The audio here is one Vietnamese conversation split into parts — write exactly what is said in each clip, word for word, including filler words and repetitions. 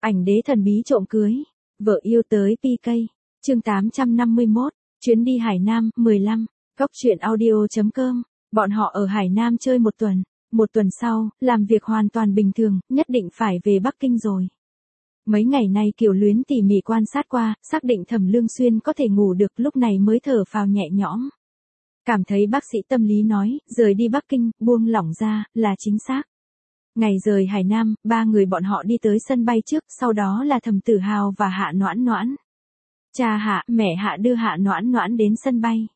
Ảnh đế thần bí trộm cưới, vợ yêu tới pê ca. Chương tám trăm năm mươi mốt, chuyến đi Hải Nam, mười lăm, góc truyện audio chấm com. Bọn họ ở Hải Nam chơi một tuần, một tuần sau, làm việc hoàn toàn bình thường, nhất định phải về Bắc Kinh rồi. Mấy ngày nay Kiều Luyến tỉ mỉ quan sát qua, xác định Thẩm Lương Xuyên có thể ngủ được, lúc này mới thở phào nhẹ nhõm. Cảm thấy bác sĩ tâm lý nói, rời đi Bắc Kinh, buông lỏng ra, là chính xác. Ngày rời Hải Nam, ba người bọn họ đi tới sân bay trước, sau đó là Thẩm Tử Hào và Hạ Noãn Noãn. Cha Hạ, mẹ Hạ đưa Hạ Noãn Noãn đến sân bay.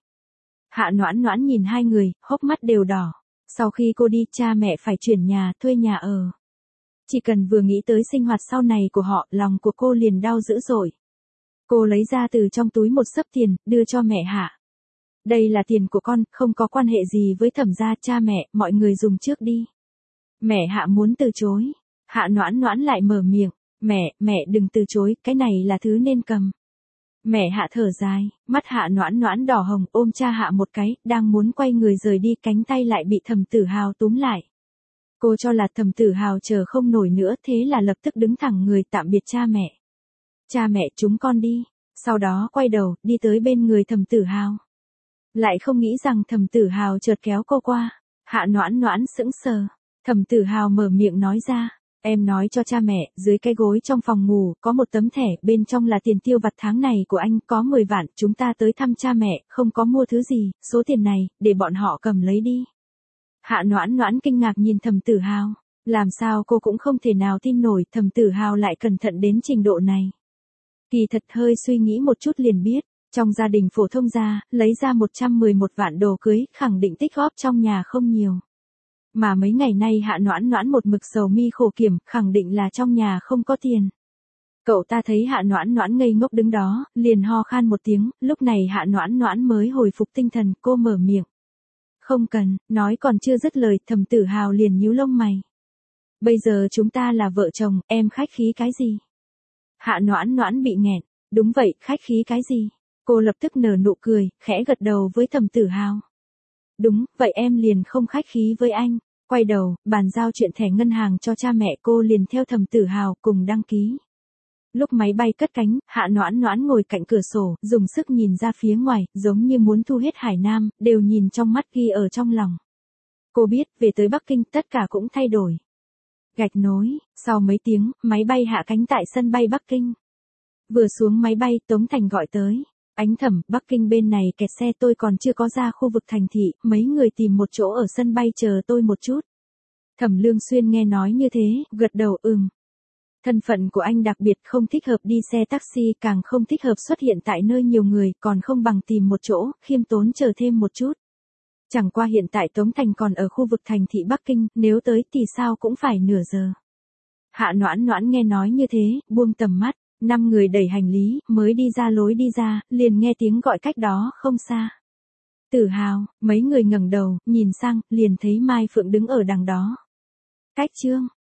Hạ Noãn Noãn nhìn hai người, hốc mắt đều đỏ. Sau khi cô đi, cha mẹ phải chuyển nhà, thuê nhà ở. Chỉ cần vừa nghĩ tới sinh hoạt sau này của họ, lòng của cô liền đau dữ dội. Cô lấy ra từ trong túi một xấp tiền, đưa cho mẹ Hạ. Đây là tiền của con, không có quan hệ gì với Thẩm gia, cha mẹ, mọi người dùng trước đi. Mẹ Hạ muốn từ chối. Hạ Noãn Noãn lại mở miệng. Mẹ, mẹ đừng từ chối, cái này là thứ nên cầm. Mẹ Hạ thở dài, mắt Hạ Noãn Noãn đỏ hồng, ôm cha Hạ một cái, đang muốn quay người rời đi, cánh tay lại bị Thẩm Tử Hào túm lại. Cô cho là Thẩm Tử Hào chờ không nổi nữa, thế là lập tức đứng thẳng người tạm biệt cha mẹ. Cha mẹ, chúng con đi. Sau đó quay đầu, đi tới bên người Thẩm Tử Hào. Lại không nghĩ rằng Thẩm Tử Hào chợt kéo cô qua. Hạ Noãn Noãn sững sờ. Thẩm Tử Hào mở miệng nói ra. Em nói cho cha mẹ, dưới cái gối trong phòng ngủ, có một tấm thẻ, bên trong là tiền tiêu vặt tháng này của anh, có mười vạn, chúng ta tới thăm cha mẹ, không có mua thứ gì, số tiền này, để bọn họ cầm lấy đi. Hạ Noãn Noãn kinh ngạc nhìn Thẩm Tử Hào, làm sao cô cũng không thể nào tin nổi, Thẩm Tử Hào lại cẩn thận đến trình độ này. Kỳ thật hơi suy nghĩ một chút liền biết, trong gia đình phổ thông gia, lấy ra một trăm mười một vạn đồ cưới, khẳng định tích góp trong nhà không nhiều. Mà mấy ngày nay Hạ Noãn Noãn một mực sầu mi khổ kiểm, khẳng định là trong nhà không có tiền. Cậu ta thấy Hạ Noãn Noãn ngây ngốc đứng đó, liền ho khan một tiếng, lúc này Hạ Noãn Noãn mới hồi phục tinh thần, cô mở miệng. Không cần, nói còn chưa dứt lời, Thẩm Tử Hào liền nhíu lông mày. Bây giờ chúng ta là vợ chồng, em khách khí cái gì? Hạ Noãn Noãn bị nghẹn, đúng vậy, khách khí cái gì? Cô lập tức nở nụ cười, khẽ gật đầu với Thẩm Tử Hào. Đúng, vậy em liền không khách khí với anh. Quay đầu, bàn giao chuyện thẻ ngân hàng cho cha mẹ, cô liền theo Thẩm Tử Hào cùng đăng ký. Lúc máy bay cất cánh, Hạ Noãn Noãn ngồi cạnh cửa sổ, dùng sức nhìn ra phía ngoài, giống như muốn thu hết Hải Nam, đều nhìn trong mắt ghi ở trong lòng. Cô biết, về tới Bắc Kinh, tất cả cũng thay đổi. Gạch nối, sau mấy tiếng, máy bay hạ cánh tại sân bay Bắc Kinh. Vừa xuống máy bay, Tống Thành gọi tới. Ánh Thẩm, Bắc Kinh bên này kẹt xe, tôi còn chưa có ra khu vực thành thị, mấy người tìm một chỗ ở sân bay chờ tôi một chút. Thẩm Lương Xuyên nghe nói như thế, gật đầu ừm. Thân phận của anh đặc biệt, không thích hợp đi xe taxi, càng không thích hợp xuất hiện tại nơi nhiều người, còn không bằng tìm một chỗ, khiêm tốn chờ thêm một chút. Chẳng qua hiện tại Tống Thành còn ở khu vực thành thị Bắc Kinh, nếu tới thì sao cũng phải nửa giờ. Hạ Noãn Noãn nghe nói như thế, buông tầm mắt. Năm người đẩy hành lý, mới đi ra lối đi ra, liền nghe tiếng gọi cách đó không xa. Tử Hào, mấy người ngẩng đầu, nhìn sang, liền thấy Mai Phượng đứng ở đằng đó. Cách Trương,